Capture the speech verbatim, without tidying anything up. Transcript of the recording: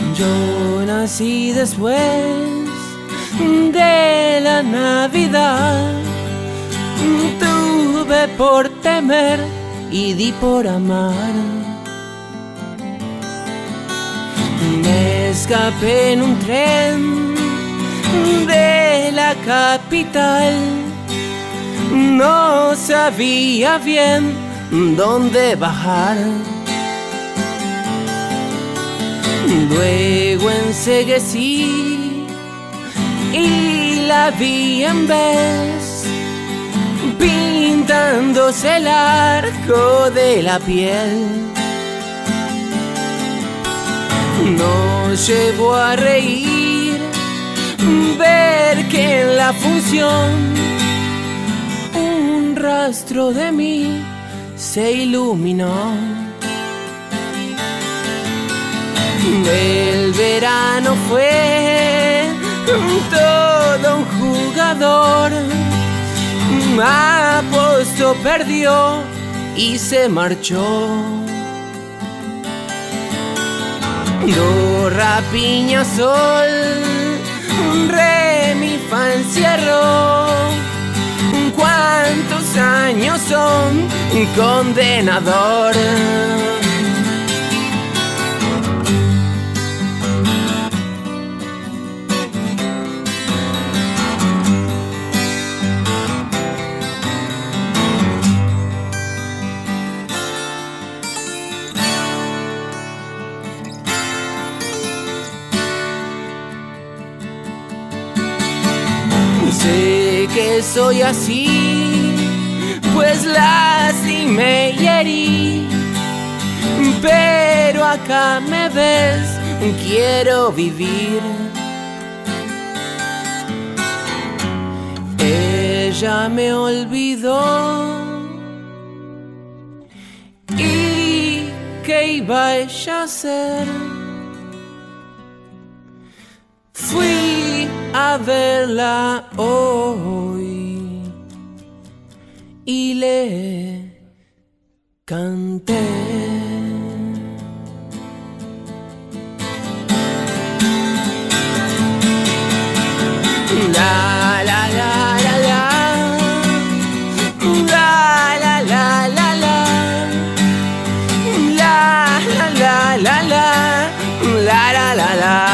Yo nací después de la Navidad. Tuve por temer y di por amar. Me escapé en un tren de la capital. No sabía bien dónde bajar. Luego enseguecí y la vi en vez, pintándose el arco de la piel. Nos llevó a reír ver que en la función un rastro de mí se iluminó. El verano fue todo un jugador. Apostó, perdió y se marchó. Do, ra, piña, sol, re, mi, fa, encierro. ¿Cuántos años son, condenador? Sé que soy así, pues lastimé y herí, pero acá me ves, quiero vivir. Ella me olvidó, ¿y qué iba ella a hacer? Fui a verla hoy y le canté. La la la la la, la la la la la, la la la la la, la la la la.